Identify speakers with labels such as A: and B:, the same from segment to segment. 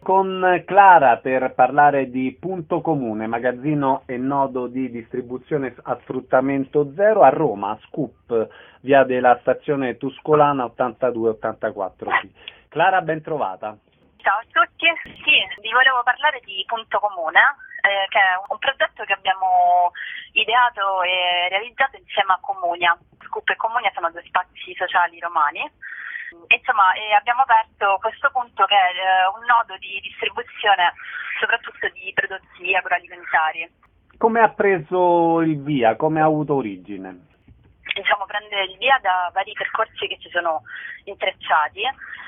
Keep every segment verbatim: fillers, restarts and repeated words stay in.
A: con Clara per parlare di Punto Comune, magazzino e nodo di distribuzione a sfruttamento zero a Roma, Scoop, via della stazione Tuscolana ottantadue ottantaquattro. Clara, ben trovata.
B: Ciao a tutti, sì, vi volevo parlare di Punto Comune, eh, che è un progetto che abbiamo ideato e realizzato insieme a Comunia. Scoop e Comunia sono due spazi sociali romani. Insomma, eh, abbiamo aperto questo punto che è eh, un nodo di distribuzione soprattutto di prodotti agroalimentari.
A: Come ha preso il via? Come ha avuto origine?
B: Diciamo, prende il via da vari percorsi che ci sono intrecciati.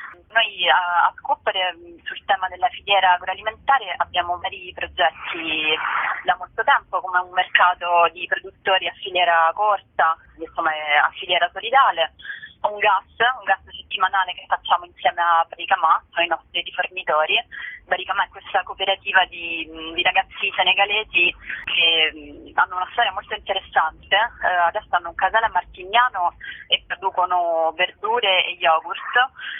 B: Noi a, a Scoop sul tema della filiera agroalimentare abbiamo vari progetti da molto tempo, come un mercato di produttori a filiera corta, insomma a filiera solidale, un gas, un gas settimanale che facciamo insieme a Baricamà, sono i nostri rifornitori. Baricamà è questa cooperativa di, di ragazzi senegalesi che hanno una storia molto interessante, eh, adesso hanno un casale a Martignano e producono verdure e yogurt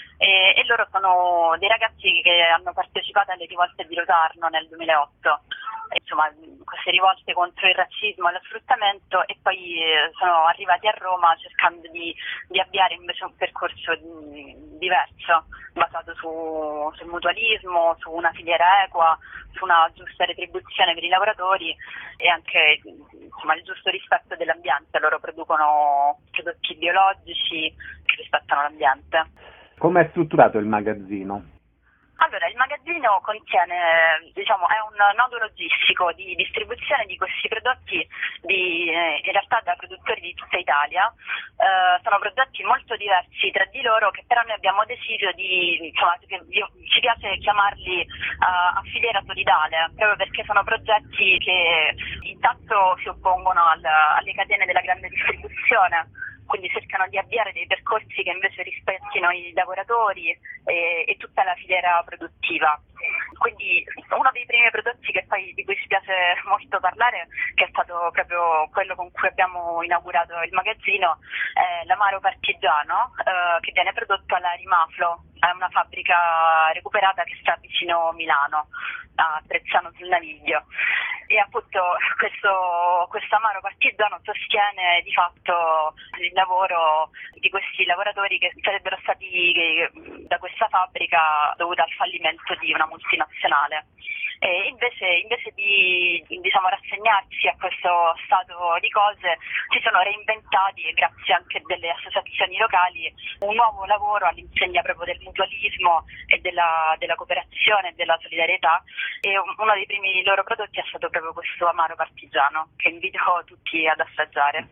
B: e, e loro sono dei ragazzi che hanno partecipato alle rivolte di Locarno nel duemilaotto. Insomma, queste rivolte contro il razzismo e lo sfruttamento, e poi eh, sono arrivati a Roma cercando di, di avviare invece un percorso di, diverso, basato su, sul mutualismo, su una filiera equa, su una giusta retribuzione per i lavoratori e anche insomma, il giusto rispetto dell'ambiente. Loro producono prodotti biologici che rispettano l'ambiente.
A: Come è strutturato il magazzino?
B: Allora, il magazzino contiene, diciamo, è un nodo logistico di distribuzione di questi prodotti di, eh, in realtà da produttori di tutta Italia. Eh, sono prodotti molto diversi tra di loro che però noi abbiamo deciso di, insomma, che ci piace chiamarli uh, a filiera solidale, proprio perché sono progetti che intanto si oppongono al, alle catene della grande distribuzione, quindi cercano di avviare dei percorsi che invece rispettino i lavoratori e, e tutta la filiera produttiva. Quindi uno dei primi prodotti che poi di cui ci piace molto parlare, che è stato proprio quello con cui abbiamo inaugurato il magazzino, è l'amaro partigiano, eh, che viene prodotto alla Rimaflo, è una fabbrica recuperata che sta vicino Milano, a Trezzano sul Naviglio. E appunto questo, questo amaro partigiano sostiene di fatto il lavoro di questi lavoratori che sarebbero stati da questa fabbrica dovuta al fallimento di una multinazionale. E invece, invece di diciamo, rassegnarsi a questo stato di cose, si sono reinventati, grazie anche delle associazioni locali, un nuovo lavoro all'insegna proprio del mutualismo e della, della cooperazione e della solidarietà, e uno dei primi loro prodotti è stato proprio questo amaro partigiano, che invito tutti ad assaggiare.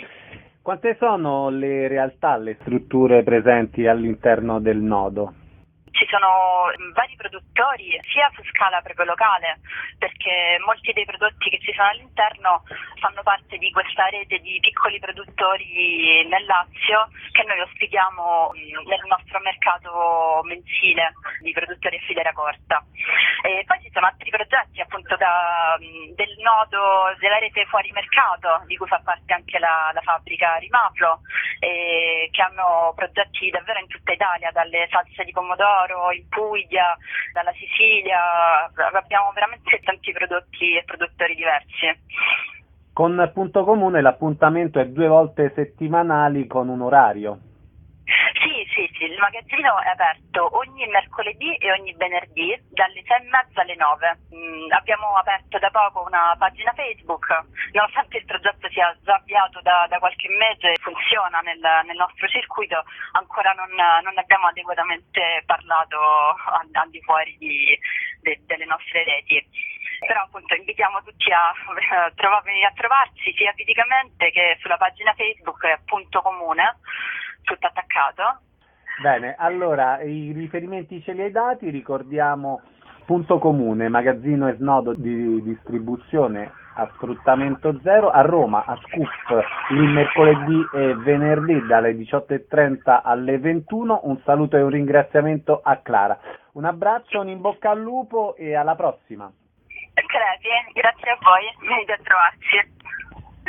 A: Quante sono le realtà, le strutture presenti all'interno del nodo?
B: Ci sono vari produttori sia su scala proprio locale, perché molti dei prodotti che ci sono all'interno fanno parte di questa rete di piccoli produttori nel Lazio che noi ospitiamo nel nostro mercato mensile di produttori a filiera corta. E poi ci sono altri progetti appunto da, del nodo della rete fuori mercato, di cui fa parte anche la, la fabbrica Rimaflo, e che hanno progetti davvero in tutta Italia, dalle salse di pomodoro in Puglia, dalla Sicilia. Abbiamo veramente tanti prodotti e produttori diversi.
A: Con Punto Comune l'appuntamento è due volte settimanali con un orario?
B: Sì, sì, sì, il magazzino è aperto ogni mercoledì e ogni venerdì dalle sei e mezza alle nove. Mm, abbiamo aperto da poco una pagina Facebook, nonostante il progetto sia già avviato da, da qualche mese, funziona nel, nel nostro circuito, ancora non, non abbiamo adeguatamente parlato al, al di fuori di, de, delle nostre reti. Però appunto invitiamo tutti a, a, trovarvi, a trovarci sia fisicamente che sulla pagina Facebook Punto Comune, tutto attaccato.
A: Bene, allora i riferimenti ce li hai dati, ricordiamo Punto Comune, magazzino e snodo di distribuzione a sfruttamento zero a Roma, a Scoop, il mercoledì e venerdì dalle diciotto e trenta alle ventuno. Un saluto e un ringraziamento a Clara. Un abbraccio, un in bocca al lupo e alla prossima.
B: Grazie, grazie a voi, venite a trovarci.